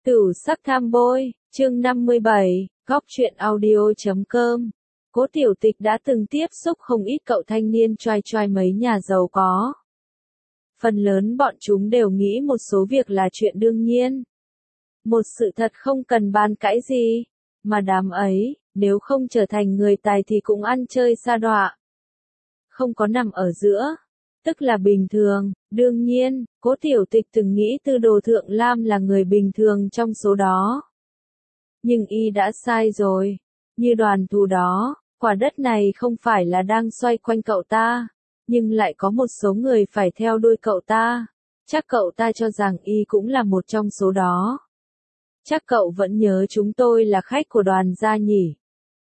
Tửu sắc tham bôi, chương 57, góc truyện audio.com. Cố Tiểu Tịch đã từng tiếp xúc không ít cậu thanh niên choai choai mấy nhà giàu có. Phần lớn bọn chúng đều nghĩ một số việc là chuyện đương nhiên. Một sự thật không cần bàn cãi gì, mà đám ấy, nếu không trở thành người tài thì cũng ăn chơi sa đọa. Không có nằm ở giữa, tức là bình thường. Đương nhiên, Cố Tiểu Tịch từng nghĩ Tư Đồ Thượng Lam là người bình thường trong số đó. Nhưng y đã sai rồi. Như Đoàn Thù đó, quả đất này không phải là đang xoay quanh cậu ta, nhưng lại có một số người phải theo đuôi cậu ta. Chắc cậu ta cho rằng y cũng là một trong số đó. Chắc cậu vẫn nhớ chúng tôi là khách của Đoàn gia nhỉ?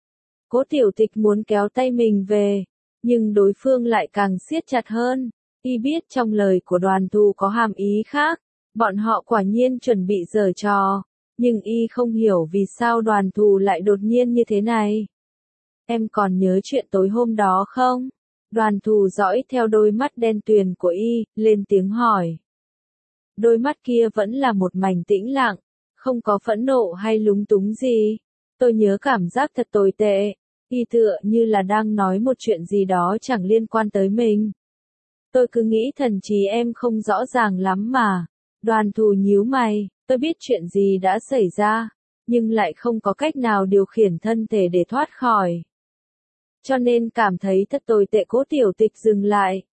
Cố Tiểu Tịch muốn kéo tay mình về, nhưng đối phương lại càng siết chặt hơn. Y biết trong lời của Đoàn Thù có hàm ý khác, bọn họ quả nhiên chuẩn bị giở trò, nhưng y không hiểu vì sao Đoàn Thù lại đột nhiên như thế này. Em còn nhớ chuyện tối hôm đó không? Đoàn Thù dõi theo đôi mắt đen tuyền của y, lên tiếng hỏi. Đôi mắt kia vẫn là một mảnh tĩnh lặng, không có phẫn nộ hay lúng túng gì. Tôi nhớ cảm giác thật tồi tệ, y tựa như là đang nói một chuyện gì đó chẳng liên quan tới mình. Tôi cứ nghĩ thần trí em không rõ ràng lắm mà. Đoàn Thù nhíu mày, tôi biết chuyện gì đã xảy ra, nhưng lại không có cách nào điều khiển thân thể để thoát khỏi. Cho nên cảm thấy thật tồi tệ. Cố Tiểu Tịch dừng lại.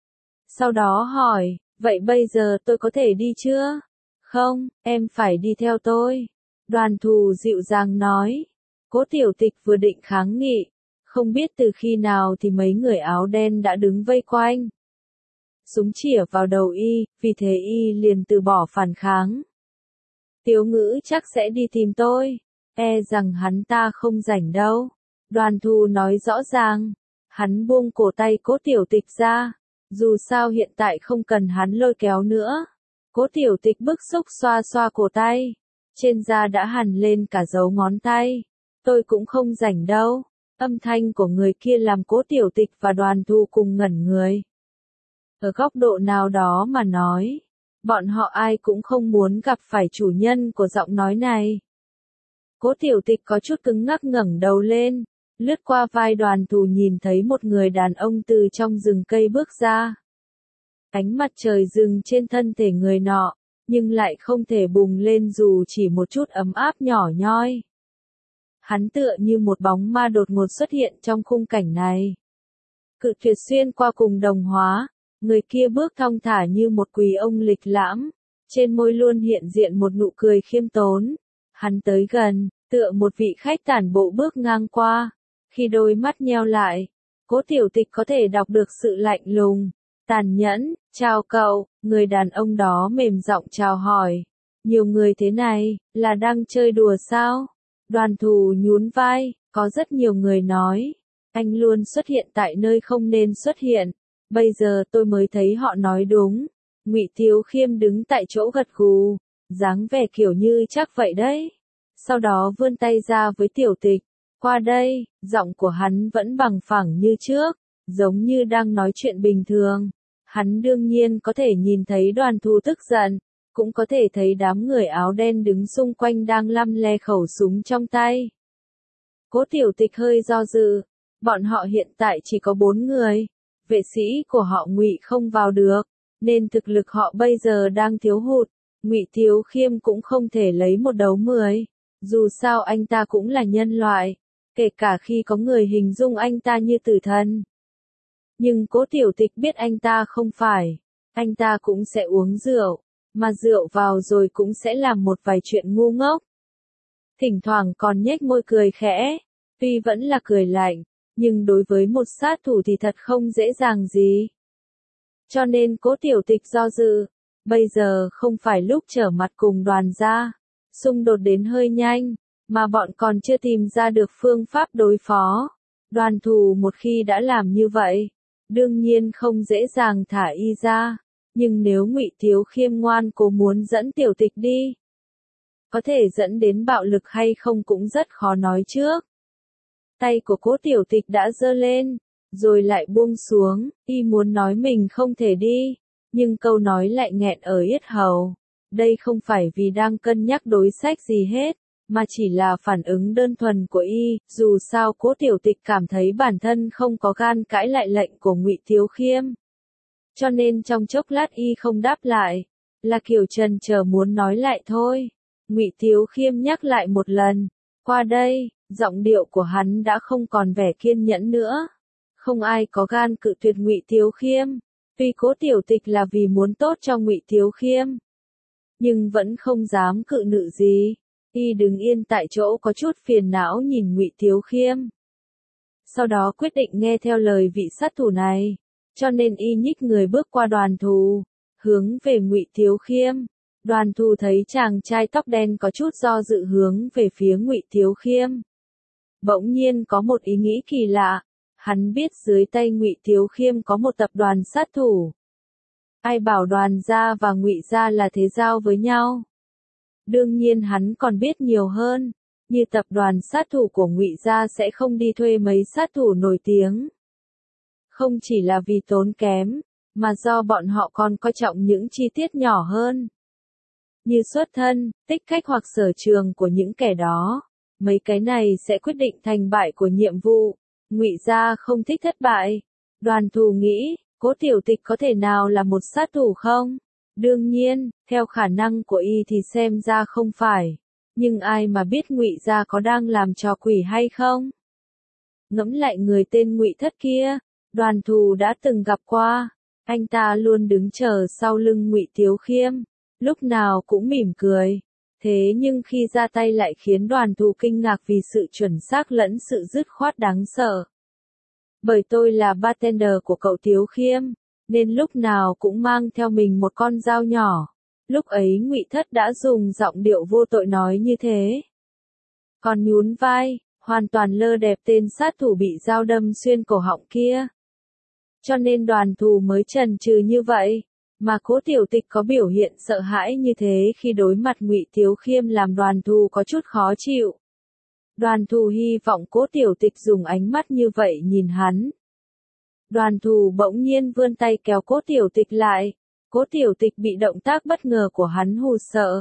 Sau đó hỏi, vậy bây giờ tôi có thể đi chưa? Không, em phải đi theo tôi. Đoàn Thù dịu dàng nói. Cố Tiểu Tịch vừa định kháng nghị, không biết từ khi nào thì mấy người áo đen đã đứng vây quanh. Súng chĩa vào đầu y, vì thế y liền từ bỏ phản kháng. Tiếu Ngữ chắc sẽ đi tìm tôi, e rằng hắn ta không rảnh đâu. Đoàn Thù nói rõ ràng. Hắn buông cổ tay Cố Tiểu Tịch ra, dù sao hiện tại không cần hắn lôi kéo nữa. Cố Tiểu Tịch bức xúc xoa xoa cổ tay, trên da đã hằn lên cả dấu ngón tay. Tôi cũng không rảnh đâu. Âm thanh của người kia làm Cố Tiểu Tịch và Đoàn Thù cùng ngẩn người. Ở góc độ nào đó mà nói, bọn họ ai cũng không muốn gặp phải chủ nhân của giọng nói này. Cố Tiểu Tịch có chút cứng ngắc ngẩng đầu lên, lướt qua vai Đoàn Thù nhìn thấy một người đàn ông từ trong rừng cây bước ra. Ánh mặt trời dừng trên thân thể người nọ, nhưng lại không thể bùng lên dù chỉ một chút ấm áp nhỏ nhoi. Hắn tựa như một bóng ma đột ngột xuất hiện trong khung cảnh này. Cự tuyệt xuyên qua cùng đồng hóa. Người kia bước thong thả như một quý ông lịch lãm, trên môi luôn hiện diện một nụ cười khiêm tốn. Hắn tới gần, tựa một vị khách tản bộ bước ngang qua. Khi đôi mắt nheo lại, Cố Tiểu Tịch có thể đọc được sự lạnh lùng, tàn nhẫn. Chào cậu, người đàn ông đó mềm giọng chào hỏi. Nhiều người thế này, là đang chơi đùa sao? Đoàn Thù nhún vai, có rất nhiều người nói. Anh luôn xuất hiện tại nơi không nên xuất hiện. Bây giờ tôi mới thấy họ nói đúng. Ngụy Thiếu Khiêm đứng tại chỗ gật gù, dáng vẻ kiểu như chắc vậy đấy. Sau đó vươn tay ra với Tiểu Tịch. Qua đây, giọng của hắn vẫn bằng phẳng như trước, giống như đang nói chuyện bình thường. Hắn đương nhiên có thể nhìn thấy Đoàn Thù tức giận, cũng có thể thấy đám người áo đen đứng xung quanh đang lăm le khẩu súng trong tay. Cố Tiểu Tịch hơi do dự, bọn họ hiện tại chỉ có 4 người. Vệ sĩ của họ Ngụy không vào được, nên thực lực họ bây giờ đang thiếu hụt. Ngụy Thiếu Khiêm cũng không thể lấy một đấu 10, dù sao anh ta cũng là nhân loại, kể cả khi có người hình dung anh ta như tử thần. Nhưng Cố Tiểu Tịch biết anh ta không phải, anh ta cũng sẽ uống rượu, mà rượu vào rồi cũng sẽ làm một vài chuyện ngu ngốc. Thỉnh thoảng còn nhếch môi cười khẽ, tuy vẫn là cười lạnh. Nhưng đối với một sát thủ thì thật không dễ dàng gì. Cho nên Cố Tiểu Tịch do dự, bây giờ không phải lúc trở mặt cùng Đoàn gia. Xung đột đến hơi nhanh, mà bọn còn chưa tìm ra được phương pháp đối phó. Đoàn Thù một khi đã làm như vậy, đương nhiên không dễ dàng thả y ra. Nhưng nếu Ngụy Thiếu Khiêm ngoan cố muốn dẫn Tiểu Tịch đi, có thể dẫn đến bạo lực hay không cũng rất khó nói trước. Tay của Cố Tiểu Tịch đã giơ lên, rồi lại buông xuống. Y muốn nói mình không thể đi, nhưng câu nói lại nghẹn ở yết hầu. Đây không phải vì đang cân nhắc đối sách gì hết, mà chỉ là phản ứng đơn thuần của y, dù sao Cố Tiểu Tịch cảm thấy bản thân không có gan cãi lại lệnh của Ngụy Thiếu Khiêm. Cho nên trong chốc lát y không đáp lại, là kiểu chần chờ muốn nói lại thôi. Ngụy Thiếu Khiêm nhắc lại một lần, qua đây, giọng điệu của hắn đã không còn vẻ kiên nhẫn nữa. Không ai có gan cự tuyệt Ngụy Thiếu Khiêm, tuy Cố Tiểu Tịch là vì muốn tốt cho Ngụy Thiếu Khiêm, nhưng vẫn không dám cự nữ gì. Y đứng yên tại chỗ có chút phiền não nhìn Ngụy Thiếu Khiêm. Sau đó quyết định nghe theo lời vị sát thủ này, cho nên y nhích người bước qua Đoàn Thù, hướng về Ngụy Thiếu Khiêm. Đoàn Thù thấy chàng trai tóc đen có chút do dự hướng về phía Ngụy Thiếu Khiêm. Bỗng nhiên có một ý nghĩ kỳ lạ, hắn biết dưới tay Ngụy Thiếu Khiêm có một tập đoàn sát thủ. Ai bảo Đoàn gia và Ngụy gia là thế giao với nhau. Đương nhiên hắn còn biết nhiều hơn, như tập đoàn sát thủ của Ngụy gia sẽ không đi thuê mấy sát thủ nổi tiếng. Không chỉ là vì tốn kém, mà do bọn họ còn coi trọng những chi tiết nhỏ hơn. Như xuất thân, tích cách hoặc sở trường của những kẻ đó. Mấy cái này sẽ quyết định thành bại của nhiệm vụ. Ngụy gia không thích thất bại. Đoàn Thù nghĩ, Cố Tiểu Tịch có thể nào là một sát thủ không? Đương nhiên, theo khả năng của y thì xem ra không phải. Nhưng ai mà biết Ngụy gia có đang làm trò quỷ hay không? Ngẫm lại người tên Ngụy Thất kia, Đoàn Thù đã từng gặp qua. Anh ta luôn đứng chờ sau lưng Ngụy Thiếu Khiêm, lúc nào cũng mỉm cười. Thế nhưng khi ra tay lại khiến Đoàn Thù kinh ngạc vì sự chuẩn xác lẫn sự dứt khoát đáng sợ. Bởi tôi là bartender của cậu Thiếu Khiêm, nên lúc nào cũng mang theo mình một con dao nhỏ. Lúc ấy Ngụy Thất đã dùng giọng điệu vô tội nói như thế. Còn nhún vai, hoàn toàn lơ đẹp tên sát thủ bị dao đâm xuyên cổ họng kia. Cho nên Đoàn Thù mới chần chừ như vậy, mà Cố Tiểu Tịch có biểu hiện sợ hãi như thế khi đối mặt Ngụy Thiếu Khiêm làm Đoàn Thù có chút khó chịu. Đoàn Thù hy vọng Cố Tiểu Tịch dùng ánh mắt như vậy nhìn hắn. Đoàn Thù bỗng nhiên vươn tay kéo Cố Tiểu Tịch lại. Cố Tiểu Tịch bị động tác bất ngờ của hắn hù sợ.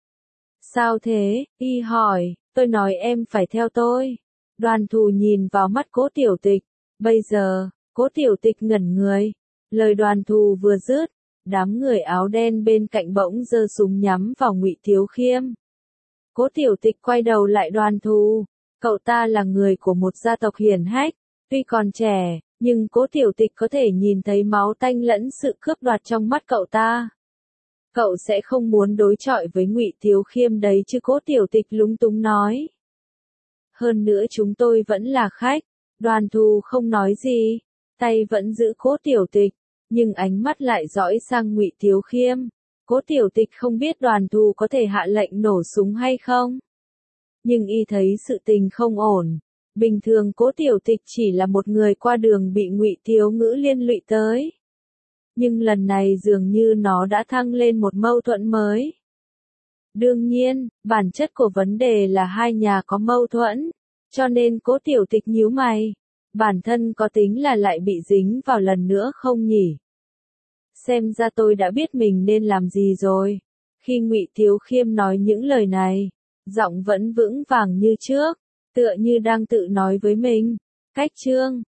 Sao thế? Y hỏi, tôi nói em phải theo tôi. Đoàn Thù nhìn vào mắt Cố Tiểu Tịch. Bây giờ, Cố Tiểu Tịch ngẩn người. Lời Đoàn Thù vừa dứt, đám người áo đen bên cạnh bỗng giơ súng nhắm vào Ngụy Thiếu Khiêm. Cố Tiểu Tịch quay đầu lại Đoàn Thù. Cậu ta là người của một gia tộc hiển hách, tuy còn trẻ, nhưng Cố Tiểu Tịch có thể nhìn thấy máu tanh lẫn sự cướp đoạt trong mắt cậu ta. Cậu sẽ không muốn đối chọi với Ngụy Thiếu Khiêm đấy chứ? Cố Tiểu Tịch lúng túng nói. Hơn nữa chúng tôi vẫn là khách. Đoàn Thù không nói gì, tay vẫn giữ Cố Tiểu Tịch, nhưng ánh mắt lại dõi sang Ngụy Thiếu Khiêm. Cố Tiểu Tịch không biết Đoàn Thù có thể hạ lệnh nổ súng hay không. Nhưng y thấy sự tình không ổn. Bình thường Cố Tiểu Tịch chỉ là một người qua đường bị Ngụy Thiếu Ngữ liên lụy tới. Nhưng lần này dường như nó đã thăng lên một mâu thuẫn mới. Đương nhiên, bản chất của vấn đề là hai nhà có mâu thuẫn, cho nên Cố Tiểu Tịch nhíu mày. Bản thân có tính là lại bị dính vào lần nữa không nhỉ? Xem ra tôi đã biết mình nên làm gì rồi. Khi Ngụy Thiếu Khiêm nói những lời này, giọng vẫn vững vàng như trước, tựa như đang tự nói với mình. Cách chương